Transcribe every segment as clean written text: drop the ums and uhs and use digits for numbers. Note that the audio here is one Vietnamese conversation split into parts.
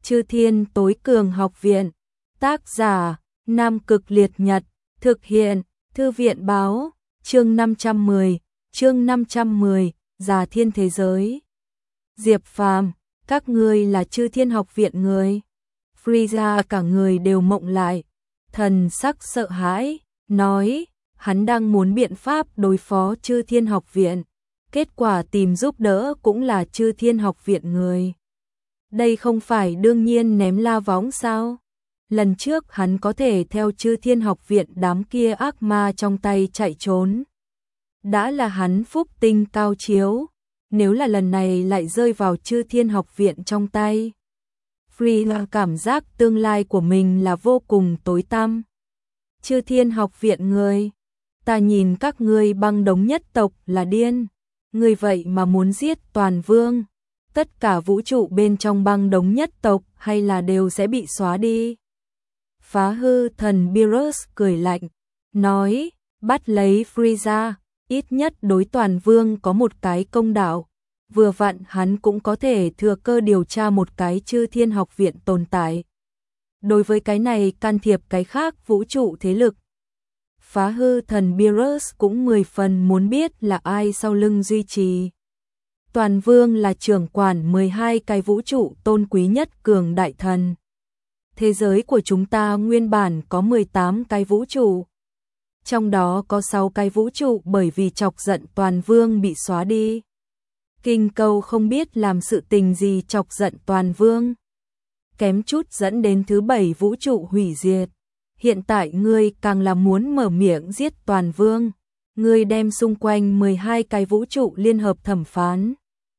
Chư Thiên Tối Cường Học Viện. Tác giả: Nam Cực Liệt Nhật. Thực hiện: Thư viện báo. Chương 510, Già Thiên Thế Giới. Diệp Phàm, các ngươi là Chư Thiên Học Viện người. Frieza cả người đều mộng lại, thần sắc sợ hãi, nói, hắn đang muốn biện pháp đối phó Chư Thiên Học Viện, kết quả tìm giúp đỡ cũng là Chư Thiên Học Viện người. Đây không phải đương nhiên ném la võng sao? Lần trước hắn có thể theo Chư Thiên Học Viện đám kia ác ma trong tay chạy trốn. Đã là hắn phúc tinh cao chiếu, nếu là lần này lại rơi vào Chư Thiên Học Viện trong tay. Frieza cảm giác tương lai của mình là vô cùng tối tăm. Chư Thiên Học Viện người, ta nhìn các ngươi băng đống nhất tộc là điên. Người vậy mà muốn giết toàn vương, tất cả vũ trụ bên trong băng đống nhất tộc hay là đều sẽ bị xóa đi. Phá hư thần Beerus cười lạnh, nói, bắt lấy Frieza, ít nhất đối toàn vương có một cái công đạo. Vừa vặn hắn cũng có thể thừa cơ điều tra một cái Chư Thiên Học Viện tồn tại. Đối với cái này can thiệp cái khác vũ trụ thế lực. Phá hư thần Beerus cũng 10 phần muốn biết là ai sau lưng duy trì. Toàn vương là trưởng quản 12 cái vũ trụ tôn quý nhất cường đại thần. Thế giới của chúng ta nguyên bản có 18 cái vũ trụ. Trong đó có 6 cái vũ trụ bởi vì chọc giận toàn vương bị xóa đi. Kinh Câu không biết làm sự tình gì chọc giận toàn vương, kém chút dẫn đến thứ 7 vũ trụ hủy diệt. Hiện tại ngươi càng là muốn mở miệng giết toàn vương, ngươi đem xung quanh 12 cái vũ trụ liên hợp thẩm phán,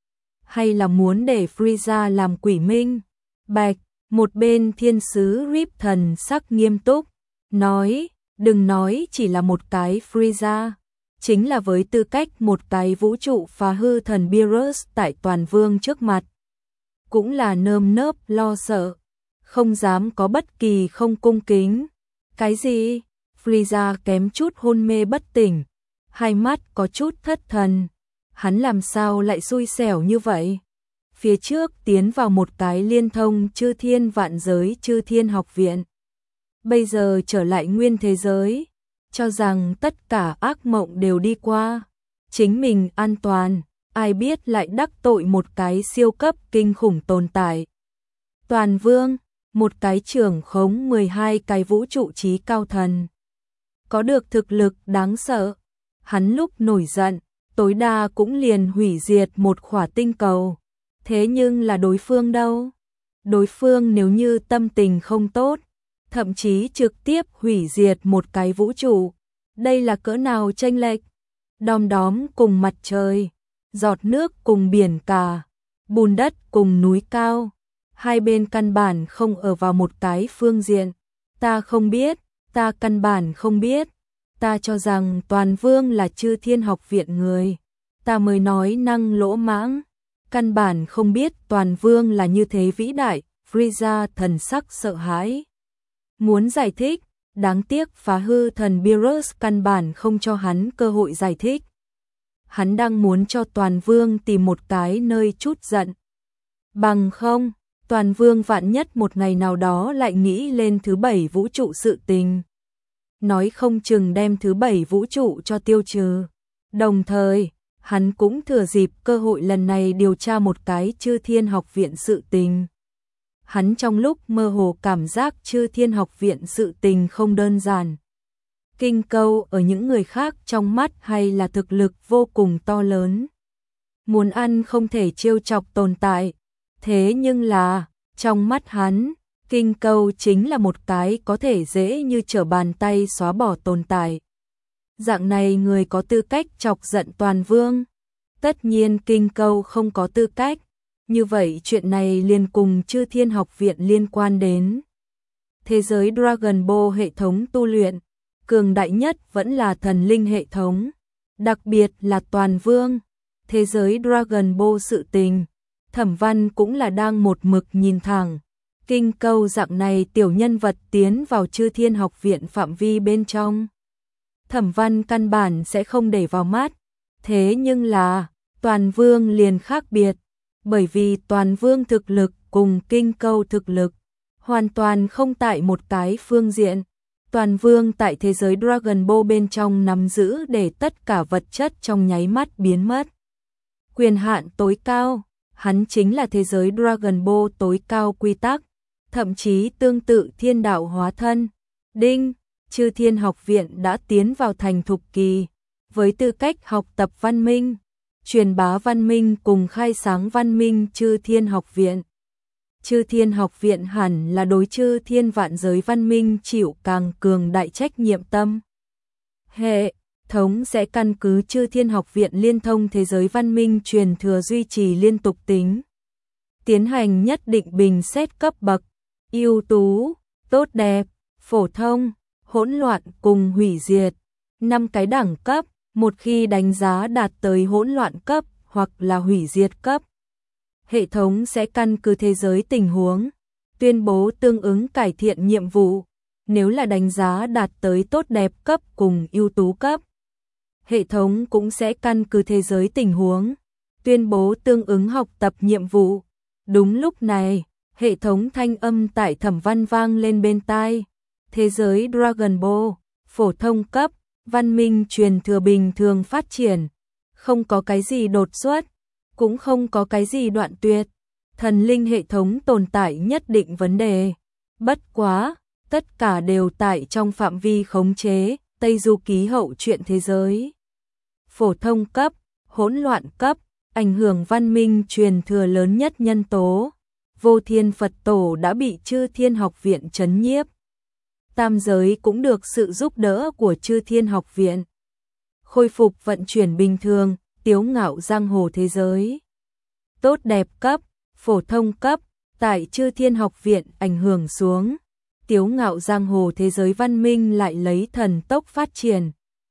hay là muốn để Frieza làm quỷ minh? Bạch, một bên thiên sứ Rip thần sắc nghiêm túc, nói, đừng nói chỉ là một cái Frieza. Chính là với tư cách một cái vũ trụ phá hư thần Beerus tại toàn vương trước mặt, cũng là nơm nớp lo sợ, không dám có bất kỳ không cung kính. Cái gì? Frieza kém chút hôn mê bất tỉnh, hai mắt có chút thất thần. Hắn làm sao lại xui xẻo như vậy? Phía trước tiến vào một cái liên thông Chư Thiên vạn giới Chư Thiên Học Viện, bây giờ trở lại nguyên thế giới, cho rằng tất cả ác mộng đều đi qua, chính mình an toàn, ai biết lại đắc tội một cái siêu cấp kinh khủng tồn tại. Toàn vương, một cái trưởng khống 12 cái vũ trụ trí cao thần, có được thực lực đáng sợ. Hắn lúc nổi giận, tối đa cũng liền hủy diệt một khỏa tinh cầu. Thế nhưng là đối phương đâu? Đối phương nếu như tâm tình không tốt, thậm chí trực tiếp hủy diệt một cái vũ trụ. Đây là cỡ nào chênh lệch? Đom đóm cùng mặt trời, giọt nước cùng biển cả, bùn đất cùng núi cao. Hai bên căn bản không ở vào một cái phương diện. Ta không biết, ta căn bản không biết. Ta cho rằng toàn vương là Chư Thiên Học Viện người. Ta mới nói năng lỗ mãng. Căn bản không biết toàn vương là như thế vĩ đại. Frieza thần sắc sợ hãi, muốn giải thích, đáng tiếc phá hư thần Beerus căn bản không cho hắn cơ hội giải thích. Hắn đang muốn cho toàn vương tìm một cái nơi trút giận. Bằng không, toàn vương vạn nhất một ngày nào đó lại nghĩ lên thứ 7 vũ trụ sự tình. Nói không chừng đem thứ 7 vũ trụ cho tiêu trừ. Đồng thời, hắn cũng thừa dịp cơ hội lần này điều tra một cái Chư Thiên Học Viện sự tình. Hắn trong lúc mơ hồ cảm giác Chư Thiên Học Viện sự tình không đơn giản. Kinh Câu ở những người khác trong mắt hay là thực lực vô cùng to lớn. Muốn ăn không thể trêu chọc tồn tại. Thế nhưng là, trong mắt hắn, Kinh Câu chính là một cái có thể dễ như trở bàn tay xóa bỏ tồn tại. Dạng này người có tư cách chọc giận toàn vương. Tất nhiên Kinh Câu không có tư cách. Như vậy chuyện này liền cùng Chư Thiên Học Viện liên quan đến. Thế giới Dragon Ball hệ thống tu luyện, cường đại nhất vẫn là thần linh hệ thống, đặc biệt là toàn vương. Thế giới Dragon Ball sự tình, Thẩm Văn cũng là đang một mực nhìn thẳng. Kinh Câu dạng này tiểu nhân vật tiến vào Chư Thiên Học Viện phạm vi bên trong, Thẩm Văn căn bản sẽ không để vào mắt. Thế nhưng là, toàn vương liền khác biệt, bởi vì toàn vương thực lực cùng kinh câu thực lực, hoàn toàn không tại một cái phương diện. Toàn vương tại thế giới Dragon Ball bên trong nắm giữ để tất cả vật chất trong nháy mắt biến mất. Quyền hạn tối cao, hắn chính là thế giới Dragon Ball tối cao quy tắc, thậm chí tương tự thiên đạo hóa thân. Đinh, Chư Thiên Học Viện đã tiến vào thành thục kỳ, với tư cách học tập văn minh, truyền bá văn minh cùng khai sáng văn minh Chư Thiên Học Viện. Chư Thiên Học Viện hẳn là đối chư thiên vạn giới văn minh chịu càng cường đại trách nhiệm tâm. Hệ thống sẽ căn cứ Chư Thiên Học Viện liên thông thế giới văn minh truyền thừa duy trì liên tục tính, tiến hành nhất định bình xét cấp bậc, ưu tú, tốt đẹp, phổ thông, hỗn loạn cùng hủy diệt. 5 cái đẳng cấp, một khi đánh giá đạt tới hỗn loạn cấp hoặc là hủy diệt cấp, hệ thống sẽ căn cứ thế giới tình huống, tuyên bố tương ứng cải thiện nhiệm vụ. Nếu là đánh giá đạt tới tốt đẹp cấp cùng ưu tú cấp, hệ thống cũng sẽ căn cứ thế giới tình huống, tuyên bố tương ứng học tập nhiệm vụ. Đúng lúc này, hệ thống thanh âm tại Thẩm Văn vang lên bên tai. Thế giới Dragon Ball, phổ thông cấp, văn minh truyền thừa bình thường phát triển, không có cái gì đột xuất, cũng không có cái gì đoạn tuyệt. Thần linh hệ thống tồn tại nhất định vấn đề. Bất quá, tất cả đều tại trong phạm vi khống chế, Tây Du ký hậu truyện thế giới. Phổ thông cấp, hỗn loạn cấp, ảnh hưởng văn minh truyền thừa lớn nhất nhân tố. Vô Thiên Phật Tổ đã bị Chư Thiên Học Viện trấn nhiếp. Tam giới cũng được sự giúp đỡ của Chư Thiên Học Viện khôi phục vận chuyển bình thường, tiếu ngạo giang hồ thế giới. Tốt đẹp cấp, phổ thông cấp, tại Chư Thiên Học Viện ảnh hưởng xuống, tiếu ngạo giang hồ thế giới văn minh lại lấy thần tốc phát triển.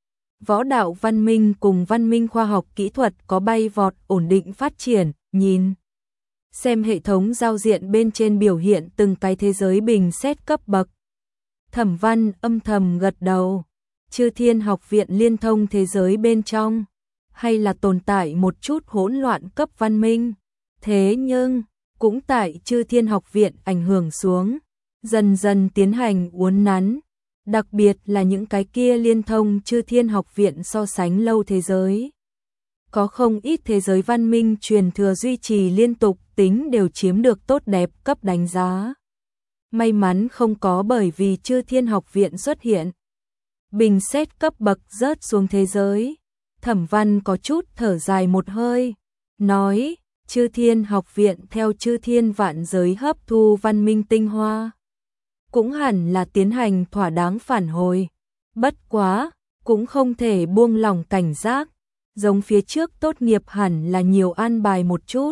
Võ đạo văn minh cùng văn minh khoa học kỹ thuật có bay vọt ổn định phát triển. Nhìn xem hệ thống giao diện bên trên biểu hiện từng cái thế giới bình xét cấp bậc, Thẩm Văn âm thầm gật đầu. Chư Thiên Học Viện liên thông thế giới bên trong, hay là tồn tại một chút hỗn loạn cấp văn minh. Thế nhưng, cũng tại Chư Thiên Học Viện ảnh hưởng xuống, dần dần tiến hành uốn nắn. Đặc biệt là những cái kia liên thông Chư Thiên Học Viện so sánh lâu thế giới. Có không ít thế giới văn minh truyền thừa duy trì liên tục tính đều chiếm được tốt đẹp cấp đánh giá. May mắn không có bởi vì Chư Thiên Học Viện xuất hiện, bình xét cấp bậc rớt xuống thế giới. Thẩm Văn có chút thở dài một hơi, nói, Chư Thiên Học Viện theo Chư Thiên vạn giới hấp thu văn minh tinh hoa, cũng hẳn là tiến hành thỏa đáng phản hồi. Bất quá, cũng không thể buông lỏng cảnh giác, giống phía trước tốt nghiệp hẳn là nhiều an bài một chút,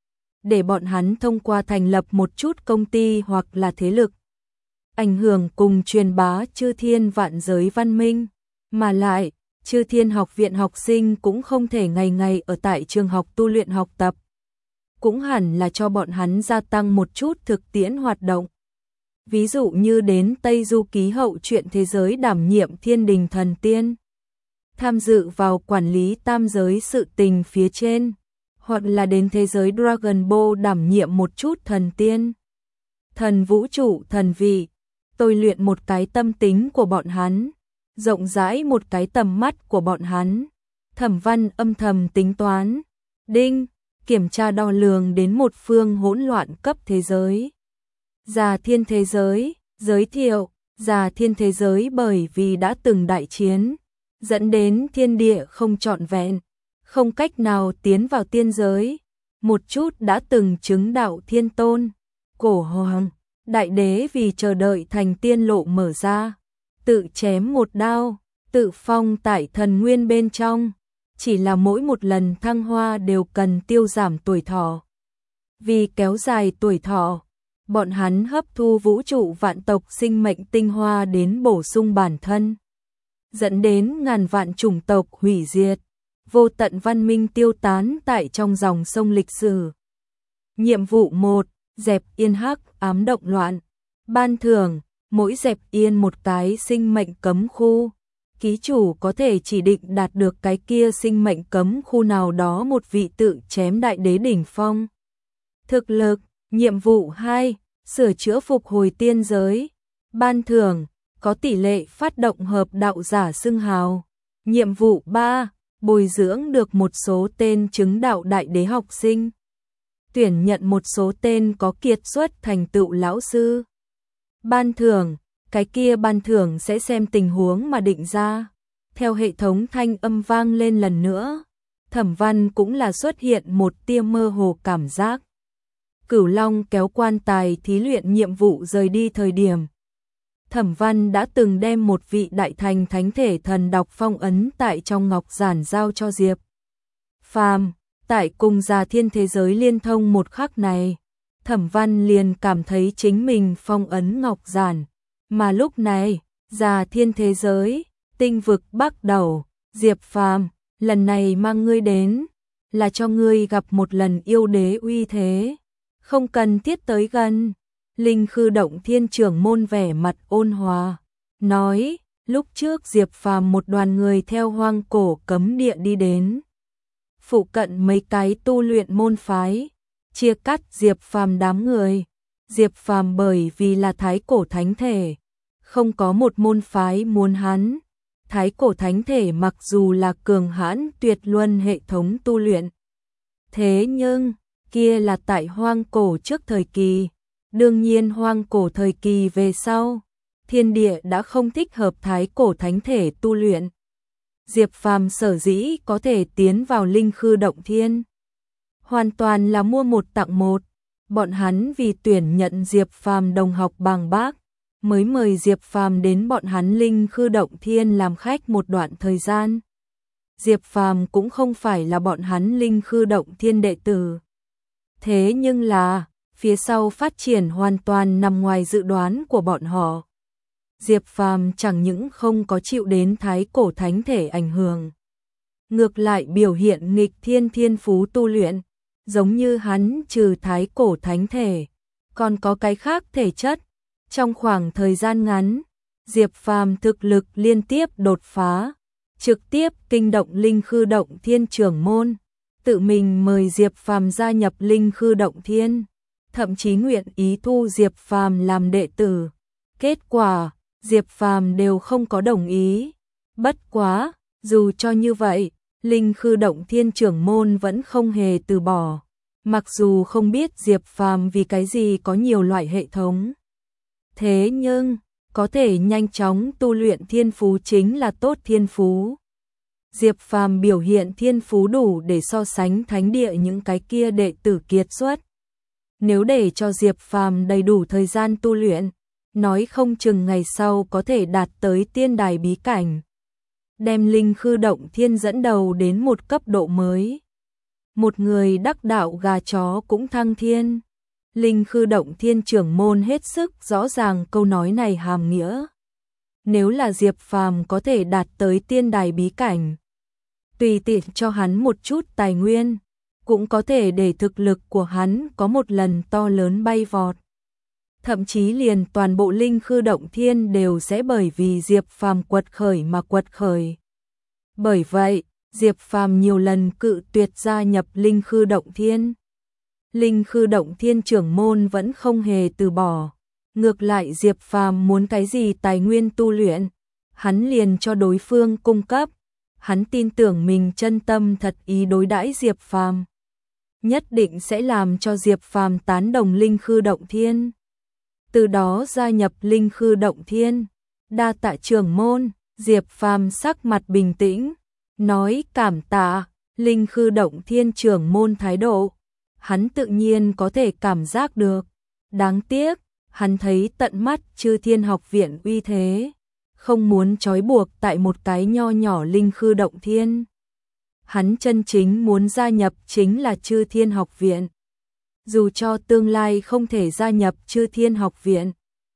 để bọn hắn thông qua thành lập một chút công ty hoặc là thế lực, ảnh hưởng cùng truyền bá Chư Thiên vạn giới văn minh. Mà lại, Chư Thiên Học Viện học sinh cũng không thể ngày ngày ở tại trường học tu luyện học tập, cũng hẳn là cho bọn hắn gia tăng một chút thực tiễn hoạt động. Ví dụ như đến Tây Du ký hậu truyện thế giới đảm nhiệm Thiên Đình Thần Tiên, tham dự vào quản lý tam giới sự tình phía trên, hoặc là đến thế giới Dragon Ball đảm nhiệm một chút thần tiên, thần vũ trụ, thần vị, tôi luyện một cái tâm tính của bọn hắn, rộng rãi một cái tầm mắt của bọn hắn. Thẩm Văn âm thầm tính toán. Đinh, kiểm tra đo lường đến một phương hỗn loạn cấp thế giới. Già Thiên thế giới, giới thiệu, Già Thiên thế giới bởi vì đã từng đại chiến, dẫn đến thiên địa không trọn vẹn, không cách nào tiến vào tiên giới. Một chút đã từng chứng đạo thiên tôn, cổ hoàng, đại đế vì chờ đợi thành tiên lộ mở ra, tự chém một đao, tự phong tại thần nguyên bên trong, chỉ là mỗi một lần thăng hoa đều cần tiêu giảm tuổi thọ. Vì kéo dài tuổi thọ, bọn hắn hấp thu vũ trụ vạn tộc sinh mệnh tinh hoa đến bổ sung bản thân, dẫn đến ngàn vạn chủng tộc hủy diệt, vô tận văn minh tiêu tán tại trong dòng sông lịch sử. Nhiệm vụ 1, dẹp yên hắc ám động loạn. Ban thưởng, mỗi dẹp yên một cái sinh mệnh cấm khu, ký chủ có thể chỉ định đạt được cái kia sinh mệnh cấm khu nào đó một vị tự chém đại đế đỉnh phong. Thực lực, Nhiệm vụ 2, sửa chữa phục hồi tiên giới. Ban thưởng, có tỷ lệ phát động hợp đạo giả xưng hào. Nhiệm vụ 3, bồi dưỡng được một số tên chứng đạo đại đế học sinh. Tuyển nhận một số tên có kiệt xuất thành tựu lão sư. Ban thưởng, cái kia ban thưởng sẽ xem tình huống mà định ra. Theo hệ thống thanh âm vang lên lần nữa, Thẩm Văn cũng là xuất hiện một tia mơ hồ cảm giác. Cửu Long kéo quan tài thí luyện nhiệm vụ rời đi thời điểm. Thẩm Văn đã từng đem một vị đại thành thánh thể thần đọc phong ấn tại trong ngọc giản giao cho Diệp Phàm. Tại cùng Già Thiên thế giới liên thông một khắc này, Thẩm Văn liền cảm thấy chính mình phong ấn ngọc giản. Mà lúc này, Già Thiên thế giới, tinh vực Bắc Đầu, Diệp Phàm, lần này mang ngươi đến, là cho ngươi gặp một lần yêu đế uy thế. Không cần thiết tới gần. Linh Khư Động Thiên trưởng môn vẻ mặt ôn hòa, nói, lúc trước Diệp Phàm một đoàn người theo hoang cổ cấm địa đi đến. Phụ cận mấy cái tu luyện môn phái, chia cắt Diệp Phàm đám người. Diệp Phàm bởi vì là thái cổ thánh thể, không có một môn phái muốn hắn. Thái cổ thánh thể mặc dù là cường hãn tuyệt luân hệ thống tu luyện, thế nhưng kia là tại hoang cổ trước thời kỳ. Đương nhiên hoang cổ thời kỳ về sau, thiên địa đã không thích hợp thái cổ thánh thể tu luyện. Diệp Phàm sở dĩ có thể tiến vào Linh Khư Động Thiên, hoàn toàn là mua một tặng một. Bọn hắn vì tuyển nhận Diệp Phàm đồng học bằng bác, mới mời Diệp Phàm đến bọn hắn Linh Khư Động Thiên làm khách một đoạn thời gian. Diệp Phàm cũng không phải là bọn hắn Linh Khư Động Thiên đệ tử. Thế nhưng là, phía sau phát triển hoàn toàn nằm ngoài dự đoán của bọn họ. Diệp Phàm chẳng những không có chịu đến thái cổ thánh thể ảnh hưởng, ngược lại biểu hiện nghịch thiên thiên phú tu luyện, giống như hắn trừ thái cổ thánh thể, còn có cái khác thể chất. Trong khoảng thời gian ngắn, Diệp Phàm thực lực liên tiếp đột phá, trực tiếp kinh động Linh Khư Động Thiên trưởng môn, tự mình mời Diệp Phàm gia nhập Linh Khư Động Thiên, thậm chí nguyện ý thu Diệp Phàm làm đệ tử. Kết quả, Diệp Phàm đều không có đồng ý. Bất quá, dù cho như vậy, Linh Khư Động Thiên trưởng môn vẫn không hề từ bỏ. Mặc dù không biết Diệp Phàm vì cái gì có nhiều loại hệ thống, thế nhưng có thể nhanh chóng tu luyện thiên phú chính là tốt thiên phú. Diệp Phàm biểu hiện thiên phú đủ để so sánh thánh địa những cái kia đệ tử kiệt xuất. Nếu để cho Diệp Phàm đầy đủ thời gian tu luyện, nói không chừng ngày sau có thể đạt tới tiên đài bí cảnh, đem Linh Khư Động Thiên dẫn đầu đến một cấp độ mới. Một người đắc đạo gà chó cũng thăng thiên. Linh Khư Động Thiên trưởng môn hết sức rõ ràng câu nói này hàm nghĩa. Nếu là Diệp Phàm có thể đạt tới tiên đài bí cảnh, tùy tiện cho hắn một chút tài nguyên, cũng có thể để thực lực của hắn có một lần to lớn bay vọt. Thậm chí liền toàn bộ Linh Khư Động Thiên đều sẽ bởi vì Diệp Phàm quật khởi mà quật khởi. Bởi vậy, Diệp Phàm nhiều lần cự tuyệt gia nhập Linh Khư Động Thiên. Linh Khư Động Thiên trưởng môn vẫn không hề từ bỏ. Ngược lại Diệp Phàm muốn cái gì tài nguyên tu luyện, hắn liền cho đối phương cung cấp. Hắn tin tưởng mình chân tâm thật ý đối đãi Diệp Phàm, nhất định sẽ làm cho Diệp Phàm tán đồng Linh Khư Động Thiên. Từ đó gia nhập Linh Khư Động Thiên. Đa tạ trưởng môn. Diệp Phàm sắc mặt bình tĩnh, nói cảm tạ. Linh Khư Động Thiên trưởng môn thái độ, hắn tự nhiên có thể cảm giác được. Đáng tiếc, hắn thấy tận mắt Chư Thiên học viện uy thế, không muốn trói buộc tại một cái nho nhỏ Linh Khư Động Thiên. Hắn chân chính muốn gia nhập chính là Chư Thiên học viện. Dù cho tương lai không thể gia nhập Chư Thiên học viện,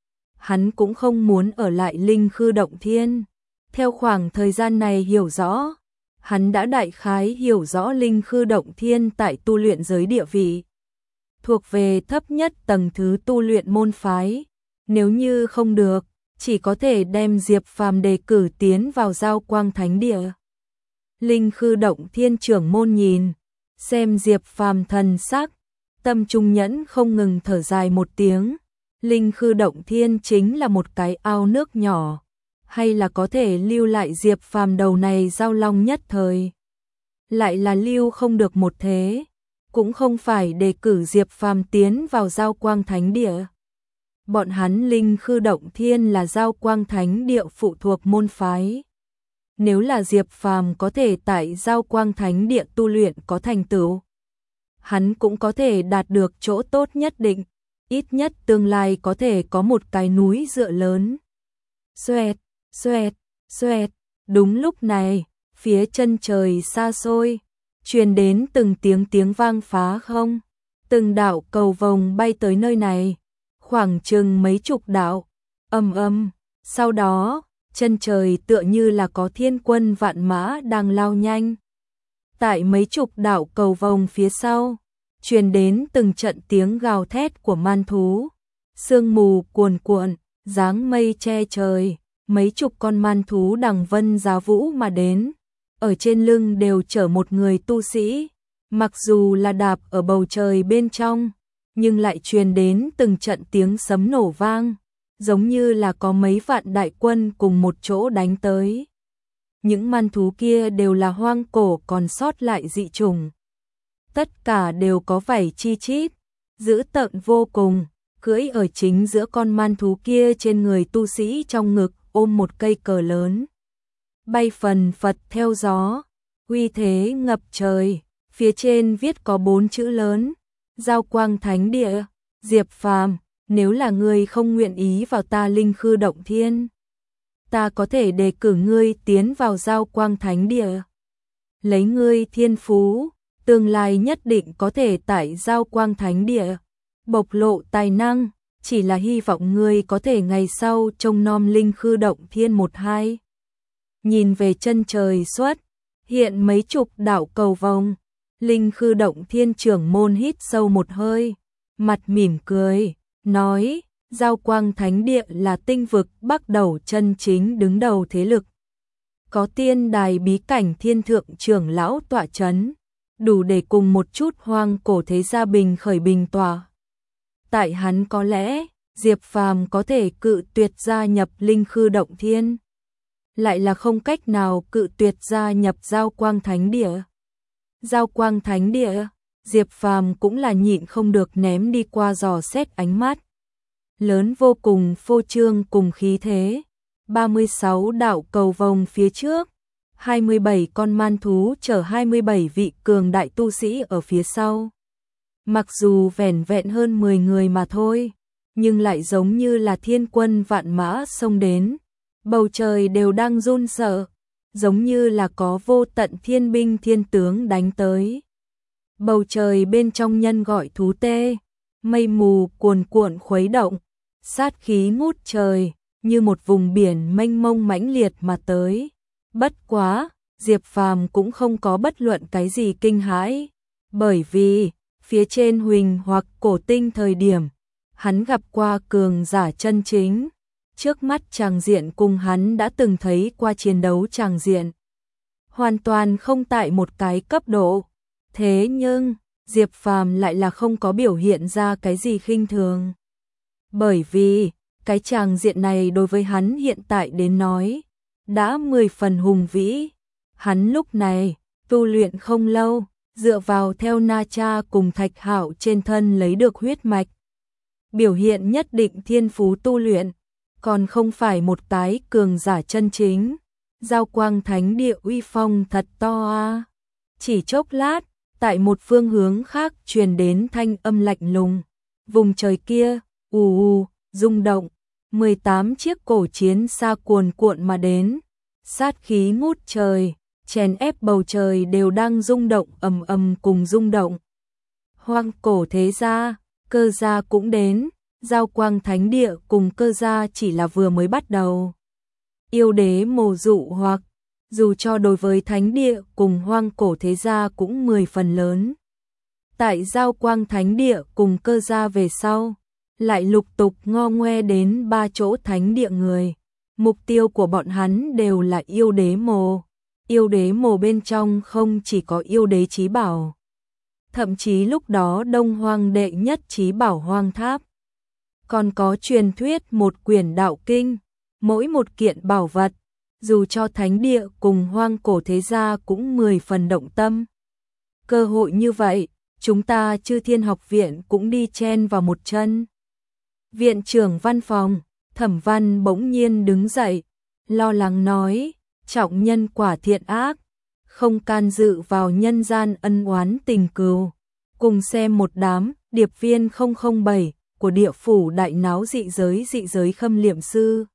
hắn cũng không muốn ở lại Linh Khư Động Thiên. Theo khoảng thời gian này hiểu rõ, hắn đã đại khái hiểu rõ Linh Khư Động Thiên tại tu luyện giới địa vị, thuộc về thấp nhất tầng thứ tu luyện môn phái. Nếu như không được, chỉ có thể đem Diệp Phàm đề cử tiến vào Giao Quang Thánh Địa. Linh Khư Động Thiên trưởng môn nhìn xem Diệp Phàm thần sắc, Tâm Trung Nhẫn không ngừng thở dài một tiếng, Linh Khư Động Thiên chính là một cái ao nước nhỏ, hay là có thể lưu lại Diệp Phàm đầu này giao long nhất thời. Lại là lưu không được một thế, cũng không phải đề cử Diệp Phàm tiến vào Giao Quang Thánh Địa. Bọn hắn Linh Khư Động Thiên là Giao Quang Thánh Địa phụ thuộc môn phái. Nếu là Diệp Phàm có thể tại Giao Quang Thánh Địa tu luyện có thành tựu, hắn cũng có thể đạt được chỗ tốt nhất định, ít nhất tương lai có thể có một cái núi dựa lớn. Xoẹt, xoẹt, xoẹt, đúng lúc này, phía chân trời xa xôi, truyền đến từng tiếng vang phá không, từng đạo cầu vồng bay tới nơi này, khoảng chừng mấy chục đạo, sau đó, chân trời tựa như là có thiên quân vạn mã đang lao nhanh. Tại mấy chục đạo cầu vồng phía sau, truyền đến từng trận tiếng gào thét của man thú, sương mù cuồn cuộn, dáng mây che trời, mấy chục con man thú đằng vân giá vũ mà đến, ở trên lưng đều chở một người tu sĩ, mặc dù là đạp ở bầu trời bên trong, nhưng lại truyền đến từng trận tiếng sấm nổ vang, giống như là có mấy vạn đại quân cùng một chỗ đánh tới. Những man thú kia đều là hoang cổ còn sót lại dị chủng. Tất cả đều có vảy chi chít, dữ tợn vô cùng, cưỡi ở chính giữa con man thú kia trên người tu sĩ trong ngực ôm một cây cờ lớn. Bay phần phật theo gió, uy thế ngập trời, phía trên viết có 4 chữ lớn, Giao Quang Thánh Địa, Diệp Phàm, nếu là ngươi không nguyện ý vào ta Linh Khư Động Thiên, ta có thể đề cử ngươi tiến vào Giao Quang Thánh Địa. Lấy ngươi thiên phú, tương lai nhất định có thể tại Giao Quang Thánh Địa bộc lộ tài năng, chỉ là hy vọng ngươi có thể ngày sau trông nom Linh Khư Động Thiên 1-2. Nhìn về chân trời xuất, hiện mấy chục đạo cầu vồng, Linh Khư Động Thiên trưởng môn hít sâu một hơi, mặt mỉm cười, nói, Giao Quang Thánh Địa là tinh vực Bắc Đầu chân chính đứng đầu thế lực. Có tiên đài bí cảnh thiên thượng trưởng lão tọa chấn, đủ để cùng một chút hoang cổ thế gia bình khởi bình tỏa. Tại hắn có lẽ, Diệp Phàm có thể cự tuyệt gia nhập Linh Khư Động Thiên, lại là không cách nào cự tuyệt gia nhập Giao Quang Thánh Địa. Giao Quang Thánh Địa, Diệp Phàm cũng là nhịn không được ném đi qua dò xét ánh mắt. Lớn vô cùng phô trương cùng khí thế, 36 đạo cầu vồng phía trước, 27 con man thú chở 27 vị cường đại tu sĩ ở phía sau. Mặc dù vẻn vẹn hơn 10 người mà thôi, nhưng lại giống như là thiên quân vạn mã xông đến, bầu trời đều đang run sợ, giống như là có vô tận thiên binh thiên tướng đánh tới. Bầu trời bên trong nhân gọi thú tê, mây mù cuồn cuộn khuấy động, sát khí ngút trời, như một vùng biển mênh mông mãnh liệt mà tới. Bất quá, Diệp Phàm cũng không có bất luận cái gì kinh hãi, bởi vì phía trên huỳnh hoặc cổ tinh thời điểm, hắn gặp qua cường giả chân chính, trước mắt tràng diện cùng hắn đã từng thấy qua chiến đấu tràng diện, hoàn toàn không tại một cái cấp độ. Thế nhưng, Diệp Phàm lại là không có biểu hiện ra cái gì khinh thường. Bởi vì, cái tràng diện này đối với hắn hiện tại đến nói, đã 10 phần hùng vĩ. Hắn lúc này, tu luyện không lâu, dựa vào theo Na Cha cùng Thạch Hạo trên thân lấy được huyết mạch. Biểu hiện nhất định thiên phú tu luyện, còn không phải một cái cường giả chân chính. Giao Quang Thánh Địa uy phong thật to a. Chỉ chốc lát, tại một phương hướng khác truyền đến thanh âm lạnh lùng. Vùng trời kia, rung động, 18 chiếc cổ chiến xa cuồn cuộn mà đến, sát khí ngút trời, chèn ép bầu trời đều đang rung động cùng rung động. Hoang cổ thế gia, Cơ gia cũng đến, Giao Quang Thánh Địa cùng Cơ gia chỉ là vừa mới bắt đầu. Yêu đế mồ dụ hoặc, dù cho đối với Thánh Địa cùng hoang cổ thế gia cũng 10 phần lớn. Tại Giao Quang Thánh Địa cùng Cơ gia về sau, lại lục tục ngo ngoe đến 3 chỗ Thánh Địa người. Mục tiêu của bọn hắn đều là yêu đế mồ. Yêu đế mồ bên trong không chỉ có yêu đế chí bảo, Thậm chí lúc đó Đông Hoang đệ nhất trí bảo hoang tháp. Còn có truyền thuyết một quyển đạo kinh, mỗi một kiện bảo vật, dù cho thánh địa cùng hoang cổ thế gia cũng 10 phần động tâm. Cơ hội như vậy, chúng ta Chư Thiên Học Viện cũng đi chen vào một chân. Viện trưởng văn phòng, Thẩm Văn bỗng nhiên đứng dậy, lo lắng nói, trọng nhân quả thiện ác, không can dự vào nhân gian ân oán tình cừu. Cùng xem một đám điệp viên 007 của địa phủ đại náo dị giới khâm liệm sư.